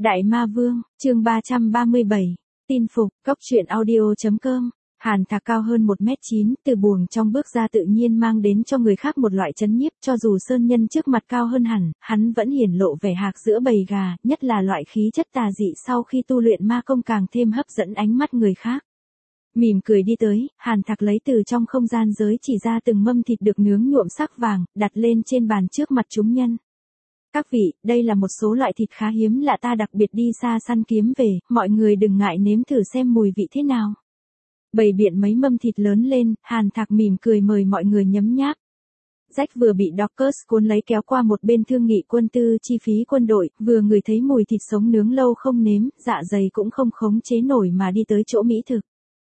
Đại Ma Vương, chương 337, tin phục, góc truyện audio.com. Hàn Thạc cao hơn 1m9, từ buồng trong bước ra tự nhiên mang đến cho người khác một loại chấn nhiếp, cho dù sơn nhân trước mặt cao hơn hẳn, hắn vẫn hiển lộ vẻ hạc giữa bầy gà, nhất là loại khí chất tà dị sau khi tu luyện ma công càng thêm hấp dẫn ánh mắt người khác. Mỉm cười đi tới, Hàn Thạc lấy từ trong không gian giới chỉ ra từng mâm thịt được nướng nhuộm sắc vàng, đặt lên trên bàn trước mặt chúng nhân. Các vị, đây là một số loại thịt khá hiếm lạ ta đặc biệt đi xa săn kiếm về, mọi người đừng ngại nếm thử xem mùi vị thế nào. Bày biện mấy mâm thịt lớn lên, Hàn Thạc mỉm cười mời mọi người nhấm nháp. Jack vừa bị Dorcas cuốn lấy kéo qua một bên thương nghị quân tư chi phí quân đội, vừa ngửi thấy mùi thịt sống nướng lâu không nếm, dạ dày cũng không khống chế nổi mà đi tới chỗ mỹ thực.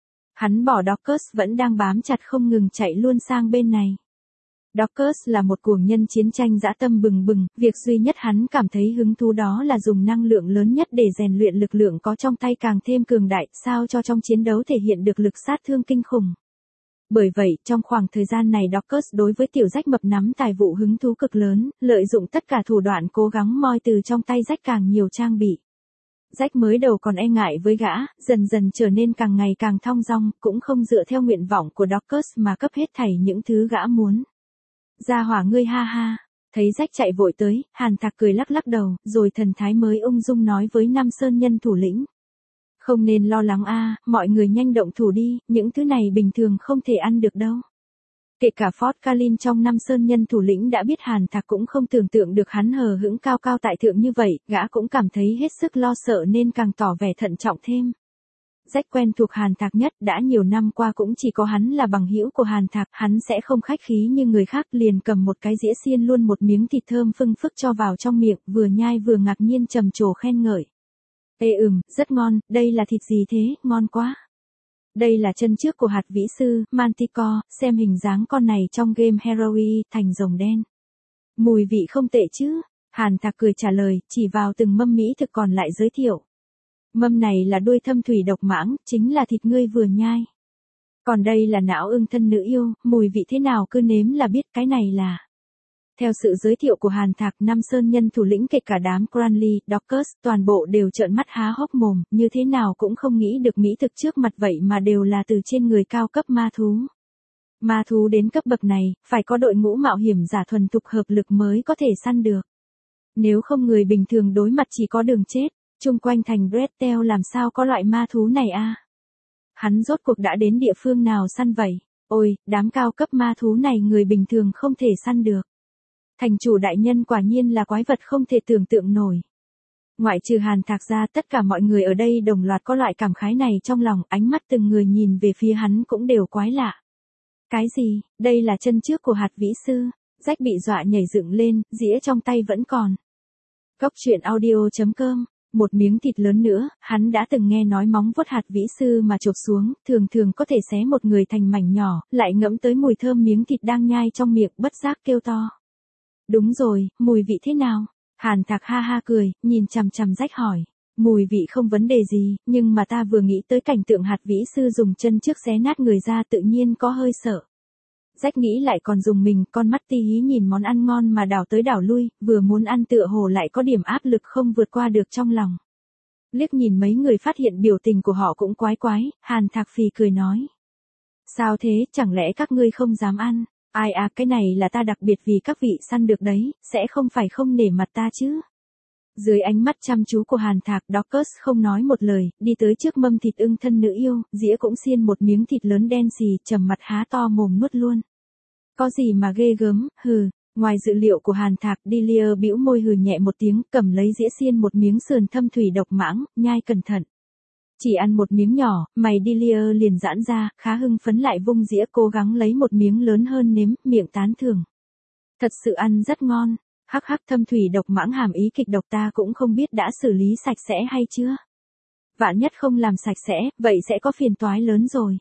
Hắn bỏ Dorcas vẫn đang bám chặt không ngừng chạy luôn sang bên này. Dorcas là một cuồng nhân chiến tranh dã tâm bừng bừng, việc duy nhất hắn cảm thấy hứng thú đó là dùng năng lượng lớn nhất để rèn luyện lực lượng có trong tay càng thêm cường đại, sao cho trong chiến đấu thể hiện được lực sát thương kinh khủng. Bởi vậy, trong khoảng thời gian này Dorcas đối với tiểu Jack mập nắm tài vụ hứng thú cực lớn, lợi dụng tất cả thủ đoạn cố gắng moi từ trong tay Jack càng nhiều trang bị. Jack mới đầu còn e ngại với gã, dần dần trở nên càng ngày càng thong dong, cũng không dựa theo nguyện vọng của Dorcas mà cấp hết thảy những thứ gã muốn. Gia hỏa ngươi ha ha, thấy Jack chạy vội tới, Hàn Thạc cười lắc lắc đầu, rồi thần thái mới ung dung nói với Nam Sơn nhân thủ lĩnh. Không nên lo lắng a, mọi người nhanh động thủ đi, những thứ này bình thường không thể ăn được đâu. Kể cả Fort Kalin trong Nam Sơn nhân thủ lĩnh đã biết Hàn Thạc cũng không tưởng tượng được hắn hờ hững cao cao tại thượng như vậy, gã cũng cảm thấy hết sức lo sợ nên càng tỏ vẻ thận trọng thêm. Jack quen thuộc Hàn Thạc nhất, đã nhiều năm qua cũng chỉ có hắn là bằng hữu của Hàn Thạc, hắn sẽ không khách khí như người khác, liền cầm một cái dĩa xiên luôn một miếng thịt thơm phưng phức cho vào trong miệng, vừa nhai vừa ngạc nhiên trầm trồ khen ngợi. Ê rất ngon, đây là thịt gì thế, ngon quá. Đây là chân trước của hạt vĩ sư, Manticore, xem hình dáng con này trong game Heroes, thành rồng đen. Mùi vị không tệ chứ, Hàn Thạc cười trả lời, chỉ vào từng mâm mỹ thực còn lại giới thiệu. Mâm này là đuôi thâm thủy độc mãng, chính là thịt ngươi vừa nhai. Còn đây là não ưng thân nữ yêu, mùi vị thế nào cứ nếm là biết, cái này là. Theo sự giới thiệu của Hàn Thạc, Nam Sơn nhân thủ lĩnh kể cả đám Cranley, Dorcas, toàn bộ đều trợn mắt há hốc mồm, như thế nào cũng không nghĩ được mỹ thực trước mặt vậy mà đều là từ trên người cao cấp ma thú. Ma thú đến cấp bậc này, phải có đội ngũ mạo hiểm giả thuần thục hợp lực mới có thể săn được. Nếu không người bình thường đối mặt chỉ có đường chết. Chung quanh thành Bretel làm sao có loại ma thú này a? Hắn rốt cuộc đã đến địa phương nào săn vậy? Ôi, đám cao cấp ma thú này người bình thường không thể săn được. Thành chủ đại nhân quả nhiên là quái vật không thể tưởng tượng nổi. Ngoại trừ Hàn Thạc ra, tất cả mọi người ở đây đồng loạt có loại cảm khái này trong lòng, ánh mắt từng người nhìn về phía hắn cũng đều quái lạ. Cái gì, đây là chân trước của hạt vĩ sư, Jack bị dọa nhảy dựng lên, dĩa trong tay vẫn còn. Góc truyện audio.com. Một miếng thịt lớn nữa, hắn đã từng nghe nói móng vuốt hạt vĩ sư mà chộp xuống, thường có thể xé một người thành mảnh nhỏ, lại ngẫm tới mùi thơm miếng thịt đang nhai trong miệng, bất giác kêu to. Đúng rồi, mùi vị thế nào? Hàn Thạc ha ha cười, nhìn chằm chằm Jack hỏi. Mùi vị không vấn đề gì, nhưng mà ta vừa nghĩ tới cảnh tượng hạt vĩ sư dùng chân trước xé nát người ra tự nhiên có hơi sợ. Jack nghĩ lại còn dùng mình, con mắt tí hí nhìn món ăn ngon mà đảo tới đảo lui, vừa muốn ăn tựa hồ lại có điểm áp lực không vượt qua được trong lòng. Liếc nhìn mấy người phát hiện biểu tình của họ cũng quái quái, Hàn Thạc phì cười nói. Sao thế, chẳng lẽ các ngươi không dám ăn? Ai à, cái này là ta đặc biệt vì các vị săn được đấy, sẽ không phải không nể mặt ta chứ? Dưới ánh mắt chăm chú của Hàn Thạc, Dorcas không nói một lời, đi tới trước mâm thịt ưng thân nữ yêu, dĩa cũng xiên một miếng thịt lớn đen xì, trầm mặt há to mồm nuốt luôn. Có gì mà ghê gớm, hừ, ngoài dự liệu của Hàn Thạc, Delia bĩu môi hừ nhẹ một tiếng, cầm lấy dĩa xiên một miếng sườn thâm thủy độc mãng, nhai cẩn thận. Chỉ ăn một miếng nhỏ, mày Delia liền giãn ra, khá hưng phấn lại vung dĩa cố gắng lấy một miếng lớn hơn nếm, miệng tán thưởng. Thật sự ăn rất ngon. Hắc hắc, thâm thủy độc mãng hàm ý kịch độc ta cũng không biết đã xử lý sạch sẽ hay chưa. Vạn nhất không làm sạch sẽ, vậy sẽ có phiền toái lớn rồi.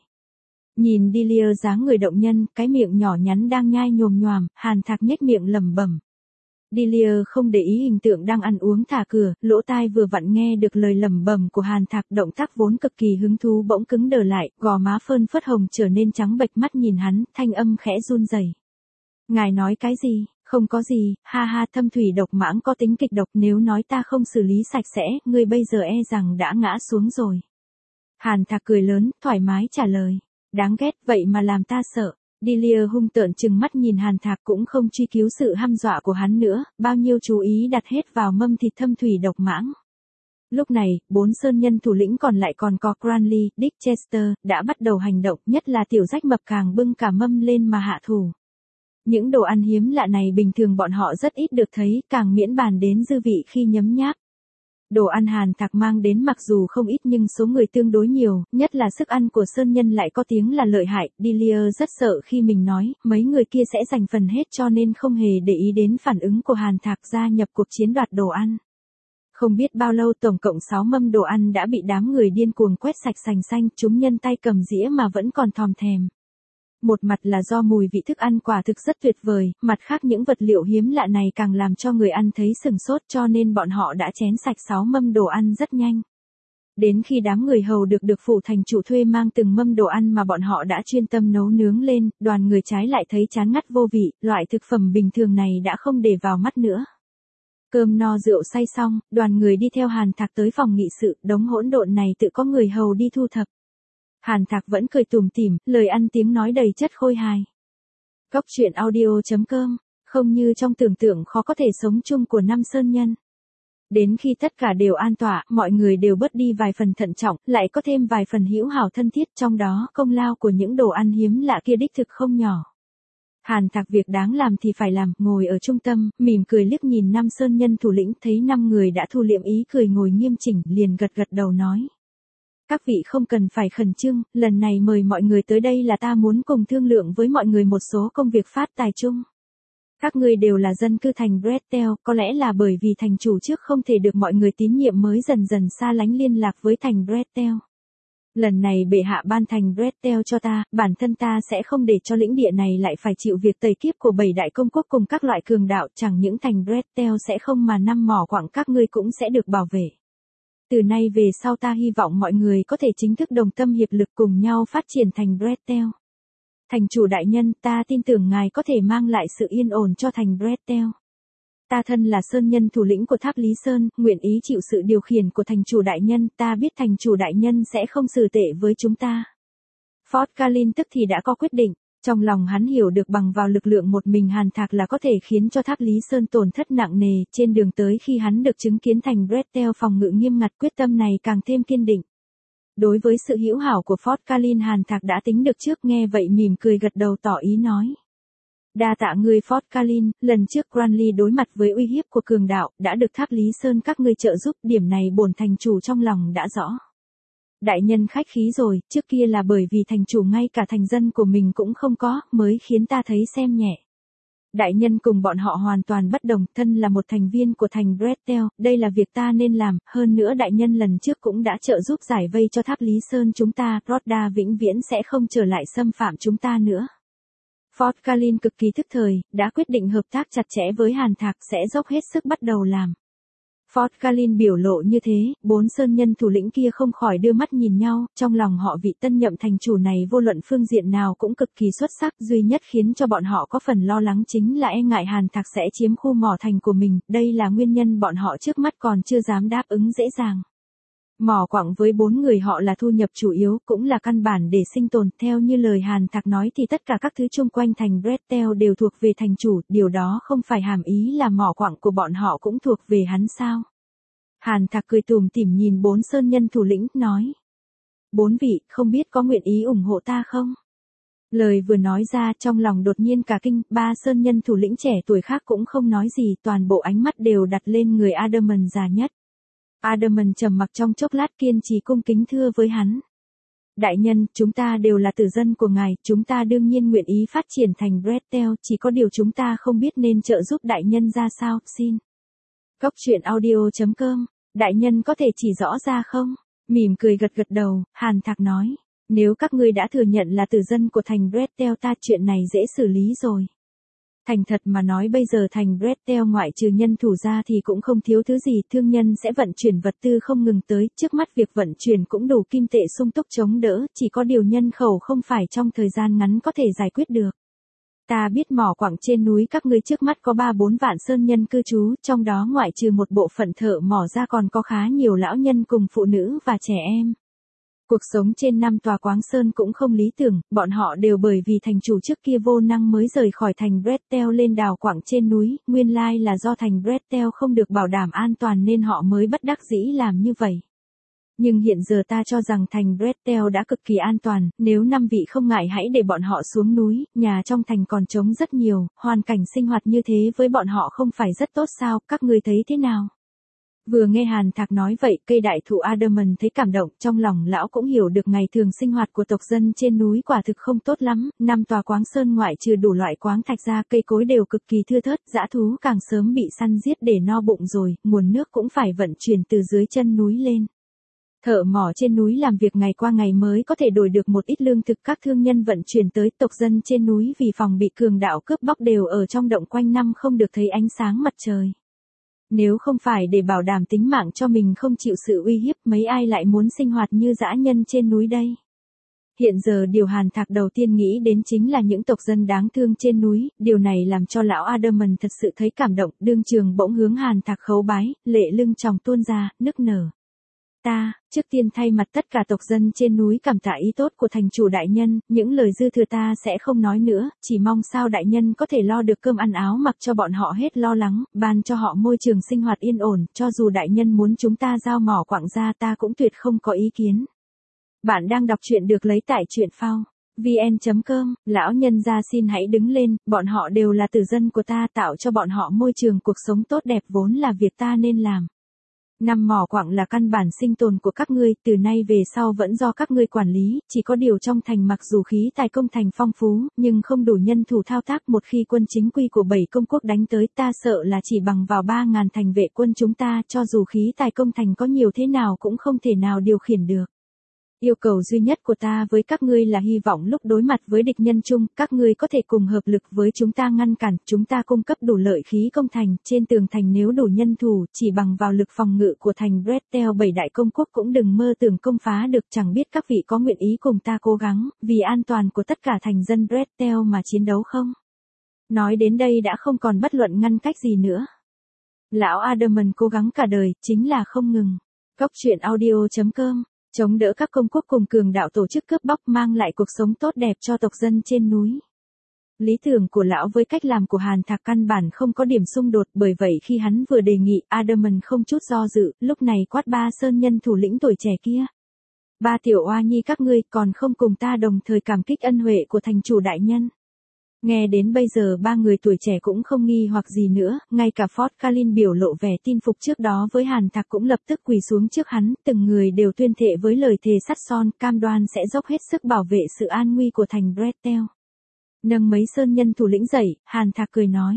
Nhìn Delia dáng người động nhân, cái miệng nhỏ nhắn đang nhai nhồm nhoàm, Hàn Thạc nhếch miệng lẩm bẩm. Delia không để ý hình tượng đang ăn uống thả cửa, lỗ tai vừa vặn nghe được lời lẩm bẩm của Hàn Thạc, động tác vốn cực kỳ hứng thú bỗng cứng đờ lại, gò má phơn phớt hồng trở nên trắng bệch, mắt nhìn hắn, thanh âm khẽ run rẩy. Ngài nói cái gì? Không có gì, ha ha, thâm thủy độc mãng có tính kịch độc, nếu nói ta không xử lý sạch sẽ, ngươi bây giờ e rằng đã ngã xuống rồi. Hàn Thạc cười lớn, thoải mái trả lời. Đáng ghét, vậy mà làm ta sợ. Delia hung tợn trừng mắt nhìn Hàn Thạc, cũng không truy cứu sự hăm dọa của hắn nữa, bao nhiêu chú ý đặt hết vào mâm thịt thâm thủy độc mãng. Lúc này, 4 sơn nhân thủ lĩnh còn lại còn có Cranley, Dick Chester, đã bắt đầu hành động, nhất là tiểu rách mập càng bưng cả mâm lên mà hạ thủ. Những đồ ăn hiếm lạ này bình thường bọn họ rất ít được thấy, càng miễn bàn đến dư vị khi nhấm nháp. Đồ ăn Hàn Thạc mang đến mặc dù không ít nhưng số người tương đối nhiều, nhất là sức ăn của sơn nhân lại có tiếng là lợi hại. Delia rất sợ khi mình nói, mấy người kia sẽ giành phần hết cho nên không hề để ý đến phản ứng của Hàn Thạc gia nhập cuộc chiến đoạt đồ ăn. Không biết bao lâu tổng cộng 6 mâm đồ ăn đã bị đám người điên cuồng quét sạch sành xanh, chúng nhân tay cầm dĩa mà vẫn còn thòm thèm. Một mặt là do mùi vị thức ăn quả thực rất tuyệt vời, mặt khác những vật liệu hiếm lạ này càng làm cho người ăn thấy sừng sốt cho nên bọn họ đã chén sạch 6 mâm đồ ăn rất nhanh. Đến khi đám người hầu được phủ thành chủ thuê mang từng mâm đồ ăn mà bọn họ đã chuyên tâm nấu nướng lên, đoàn người trái lại thấy chán ngắt vô vị, loại thực phẩm bình thường này đã không để vào mắt nữa. Cơm no rượu say xong, đoàn người đi theo Hàn Thạc tới phòng nghị sự, đống hỗn độn này tự có người hầu đi thu thập. Hàn Thạc vẫn cười tủm tỉm, lời ăn tiếng nói đầy chất khôi hài. Góc truyện audio.com, không như trong tưởng tượng khó có thể sống chung của 5 sơn nhân. Đến khi tất cả đều an tọa, mọi người đều bớt đi vài phần thận trọng, lại có thêm vài phần hữu hảo thân thiết, trong đó công lao của những đồ ăn hiếm lạ kia đích thực không nhỏ. Hàn Thạc việc đáng làm thì phải làm, ngồi ở trung tâm, mỉm cười liếc nhìn 5 sơn nhân thủ lĩnh, thấy 5 người đã thu liệm ý cười ngồi nghiêm chỉnh, liền gật gật đầu nói. Các vị không cần phải khẩn trương, lần này mời mọi người tới đây là ta muốn cùng thương lượng với mọi người một số công việc phát tài chung. Các ngươi đều là dân cư thành Bretel, có lẽ là bởi vì thành chủ trước không thể được mọi người tín nhiệm mới dần dần xa lánh liên lạc với thành Bretel. Lần này bệ hạ ban thành Bretel cho ta, bản thân ta sẽ không để cho lĩnh địa này lại phải chịu việc tẩy kiếp của 7 đại công quốc cùng các loại cường đạo, chẳng những thành Bretel sẽ không mà 5 mỏ quặng các ngươi cũng sẽ được bảo vệ. Từ nay về sau ta hy vọng mọi người có thể chính thức đồng tâm hiệp lực cùng nhau phát triển thành Bretel. Thành chủ đại nhân, ta tin tưởng ngài có thể mang lại sự yên ổn cho thành Bretel. Ta thân là sơn nhân thủ lĩnh của Tháp Lý Sơn, nguyện ý chịu sự điều khiển của thành chủ đại nhân, ta biết thành chủ đại nhân sẽ không xử tệ với chúng ta. Fort Kalin tức thì đã có quyết định, trong lòng hắn hiểu được bằng vào lực lượng một mình Hàn Thạc là có thể khiến cho Tháp Lý Sơn tổn thất nặng nề, trên đường tới khi hắn được chứng kiến thành Bretel phòng ngự nghiêm ngặt, quyết tâm này càng thêm kiên định. Đối với sự hữu hảo của Fort Kalin Hàn Thạc đã tính được trước, nghe vậy mỉm cười gật đầu tỏ ý nói. Đa tạ ngươi Fort Kalin, lần trước Cranley đối mặt với uy hiếp của cường đạo, đã được Tháp Lý Sơn các ngươi trợ giúp, điểm này bổn thành chủ trong lòng đã rõ. Đại nhân khách khí rồi, trước kia là bởi vì thành chủ ngay cả thành dân của mình cũng không có, mới khiến ta thấy xem nhẹ. Đại nhân cùng bọn họ hoàn toàn bất đồng, thân là một thành viên của thành Bretel, đây là việc ta nên làm, hơn nữa đại nhân lần trước cũng đã trợ giúp giải vây cho Tháp Lý Sơn chúng ta, Rhoda vĩnh viễn sẽ không trở lại xâm phạm chúng ta nữa. Fort Kalin cực kỳ thức thời, đã quyết định hợp tác chặt chẽ với Hàn Thạc, sẽ dốc hết sức bắt đầu làm. Fort Kalin biểu lộ như thế, 4 sơn nhân thủ lĩnh kia không khỏi đưa mắt nhìn nhau, trong lòng họ vị tân nhậm thành chủ này vô luận phương diện nào cũng cực kỳ xuất sắc, duy nhất khiến cho bọn họ có phần lo lắng chính là e ngại Hàn Thạc sẽ chiếm khu mỏ thành của mình, đây là nguyên nhân bọn họ trước mắt còn chưa dám đáp ứng dễ dàng. Mỏ quặng với 4 người họ là thu nhập chủ yếu, cũng là căn bản để sinh tồn, theo như lời Hàn Thạc nói thì tất cả các thứ chung quanh thành Bretel đều thuộc về thành chủ, điều đó không phải hàm ý là mỏ quặng của bọn họ cũng thuộc về hắn sao. Hàn Thạc cười tủm tỉm nhìn 4 sơn nhân thủ lĩnh, nói. 4 vị, không biết có nguyện ý ủng hộ ta không? Lời vừa nói ra trong lòng đột nhiên cả kinh, 3 sơn nhân thủ lĩnh trẻ tuổi khác cũng không nói gì, toàn bộ ánh mắt đều đặt lên người Adamant già nhất. Adamant trầm mặc trong chốc lát kiên trì cung kính thưa với hắn. Đại nhân, chúng ta đều là tử dân của ngài, chúng ta đương nhiên nguyện ý phát triển thành Bretel, chỉ có điều chúng ta không biết nên trợ giúp đại nhân ra sao, xin. Góc truyện audio.com, đại nhân có thể chỉ rõ ra không? Mỉm cười gật gật đầu, Hàn Thạc nói. Nếu các ngươi đã thừa nhận là tử dân của thành Bretel ta, chuyện này dễ xử lý rồi. Thành thật mà nói bây giờ thành Bretel ngoại trừ nhân thủ ra thì cũng không thiếu thứ gì, thương nhân sẽ vận chuyển vật tư không ngừng tới, trước mắt việc vận chuyển cũng đủ kim tệ sung túc chống đỡ, chỉ có điều nhân khẩu không phải trong thời gian ngắn có thể giải quyết được. Ta biết mỏ quặng trên núi các ngươi trước mắt có 3-4 vạn sơn nhân cư trú, trong đó ngoại trừ một bộ phận thợ mỏ ra còn có khá nhiều lão nhân cùng phụ nữ và trẻ em. Cuộc sống trên 5 tòa Quáng Sơn cũng không lý tưởng, bọn họ đều bởi vì thành chủ trước kia vô năng mới rời khỏi thành Bretel lên đào quặng trên núi, nguyên lai là do thành Bretel không được bảo đảm an toàn nên họ mới bất đắc dĩ làm như vậy. Nhưng hiện giờ ta cho rằng thành Bretel đã cực kỳ an toàn, nếu 5 vị không ngại hãy để bọn họ xuống núi, nhà trong thành còn trống rất nhiều, hoàn cảnh sinh hoạt như thế với bọn họ không phải rất tốt sao, các ngươi thấy thế nào? Vừa nghe Hàn Thạc nói vậy, cây đại thụ Adamant thấy cảm động, trong lòng lão cũng hiểu được ngày thường sinh hoạt của tộc dân trên núi quả thực không tốt lắm, 5 tòa Quáng Sơn ngoại trừ đủ loại quáng thạch ra, cây cối đều cực kỳ thưa thớt, dã thú càng sớm bị săn giết để no bụng rồi, nguồn nước cũng phải vận chuyển từ dưới chân núi lên. Thợ mỏ trên núi làm việc ngày qua ngày mới có thể đổi được một ít lương thực, các thương nhân vận chuyển tới, tộc dân trên núi vì phòng bị cường đạo cướp bóc đều ở trong động quanh năm không được thấy ánh sáng mặt trời. Nếu không phải để bảo đảm tính mạng cho mình không chịu sự uy hiếp, mấy ai lại muốn sinh hoạt như dã nhân trên núi đây? Hiện giờ điều Hàn Thạc đầu tiên nghĩ đến chính là những tộc dân đáng thương trên núi, điều này làm cho lão Adamant thật sự thấy cảm động, đương trường bỗng hướng Hàn Thạc khấu bái, lệ lưng tròng tuôn ra, nức nở. Ta, trước tiên thay mặt tất cả tộc dân trên núi cảm tạ ý tốt của thành chủ đại nhân, những lời dư thừa ta sẽ không nói nữa, chỉ mong sao đại nhân có thể lo được cơm ăn áo mặc cho bọn họ hết lo lắng, ban cho họ môi trường sinh hoạt yên ổn, cho dù đại nhân muốn chúng ta giao mỏ quặng ra ta cũng tuyệt không có ý kiến. Bạn đang đọc truyện được lấy tại truyện phao vn.com, lão nhân gia xin hãy đứng lên, bọn họ đều là tử dân của ta, tạo cho bọn họ môi trường cuộc sống tốt đẹp vốn là việc ta nên làm. Năm mỏ quặng là căn bản sinh tồn của các ngươi, từ nay về sau vẫn do các ngươi quản lý, chỉ có điều trong thành mặc dù khí tài công thành phong phú, nhưng không đủ nhân thủ thao tác, một khi quân chính quy của 7 công quốc đánh tới ta sợ là chỉ bằng vào 3.000 thành vệ quân chúng ta, cho dù khí tài công thành có nhiều thế nào cũng không thể nào điều khiển được. Yêu cầu duy nhất của ta với các ngươi là hy vọng lúc đối mặt với địch nhân chung, các ngươi có thể cùng hợp lực với chúng ta ngăn cản, chúng ta cung cấp đủ lợi khí công thành, trên tường thành nếu đủ nhân thủ, chỉ bằng vào lực phòng ngự của thành Bretel 7 đại công quốc cũng đừng mơ tưởng công phá được, chẳng biết các vị có nguyện ý cùng ta cố gắng, vì an toàn của tất cả thành dân Bretel mà chiến đấu không? Nói đến đây đã không còn bất luận ngăn cách gì nữa. Lão Adamant cố gắng cả đời, chính là không ngừng. Góc truyện audio.com chống đỡ các công quốc cùng cường đạo tổ chức cướp bóc, mang lại cuộc sống tốt đẹp cho tộc dân trên núi. Lý tưởng của lão với cách làm của Hàn Thạc căn bản không có điểm xung đột, bởi vậy khi hắn vừa đề nghị, Adamant không chút do dự, lúc này quát ba sơn nhân thủ lĩnh tuổi trẻ kia. Ba tiểu oa nhi các ngươi còn không cùng ta đồng thời cảm kích ân huệ của thành chủ đại nhân. Nghe đến bây giờ ba người tuổi trẻ cũng không nghi hoặc gì nữa, ngay cả Fort Kalin biểu lộ vẻ tin phục trước đó với Hàn Thạc cũng lập tức quỳ xuống trước hắn, từng người đều tuyên thệ với lời thề sắt son, cam đoan sẽ dốc hết sức bảo vệ sự an nguy của thành Bretel. Nâng mấy sơn nhân thủ lĩnh dậy, Hàn Thạc cười nói.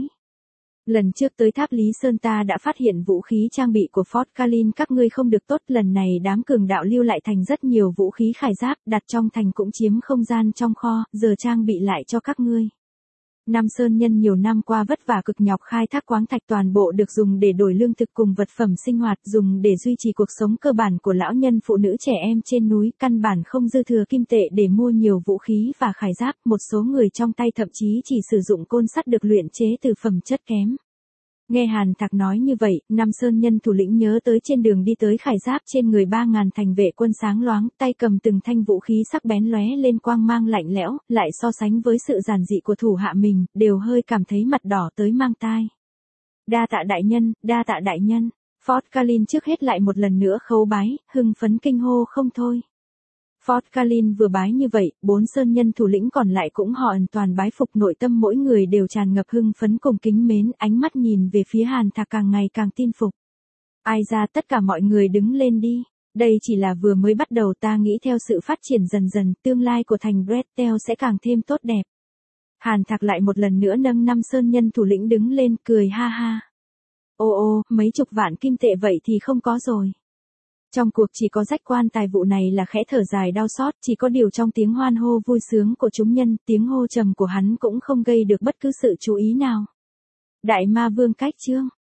Lần trước tới tháp Lý Sơn ta đã phát hiện vũ khí trang bị của Fort Kalin các ngươi không được tốt, lần này đám cường đạo lưu lại thành rất nhiều vũ khí khải giáp, đặt trong thành cũng chiếm không gian trong kho, giờ trang bị lại cho các ngươi. Nam sơn nhân nhiều năm qua vất vả cực nhọc khai thác quáng thạch toàn bộ được dùng để đổi lương thực cùng vật phẩm sinh hoạt, dùng để duy trì cuộc sống cơ bản của lão nhân phụ nữ trẻ em trên núi, căn bản không dư thừa kim tệ để mua nhiều vũ khí và khải giáp, một số người trong tay thậm chí chỉ sử dụng côn sắt được luyện chế từ phẩm chất kém. Nghe Hàn Thạc nói như vậy, Nam sơn nhân thủ lĩnh nhớ tới trên đường đi tới khải giáp trên người 3.000 thành vệ quân sáng loáng, tay cầm từng thanh vũ khí sắc bén lóe lên quang mang lạnh lẽo, lại so sánh với sự giản dị của thủ hạ mình, đều hơi cảm thấy mặt đỏ tới mang tai. Đa tạ đại nhân, đa tạ đại nhân. Fort Kalin trước hết lại một lần nữa khấu bái, hưng phấn kinh hô không thôi. Fort Kalin vừa bái như vậy, 4 sơn nhân thủ lĩnh còn lại cũng hoàn toàn bái phục, nội tâm mỗi người đều tràn ngập hưng phấn cùng kính mến, ánh mắt nhìn về phía Hàn Thạc càng ngày càng tin phục. Ai ra tất cả mọi người đứng lên đi, đây chỉ là vừa mới bắt đầu, ta nghĩ theo sự phát triển dần dần, tương lai của thành Bretel sẽ càng thêm tốt đẹp. Hàn Thạc lại một lần nữa nâng 5 sơn nhân thủ lĩnh đứng lên, cười ha ha. Ô, mấy chục vạn kim tệ vậy thì không có rồi. Trong cuộc chỉ có rách quan tài vụ này là khẽ thở dài đau xót, chỉ có điều trong tiếng hoan hô vui sướng của chúng nhân, tiếng hô trầm của hắn cũng không gây được bất cứ sự chú ý nào. Đại ma vương cách chương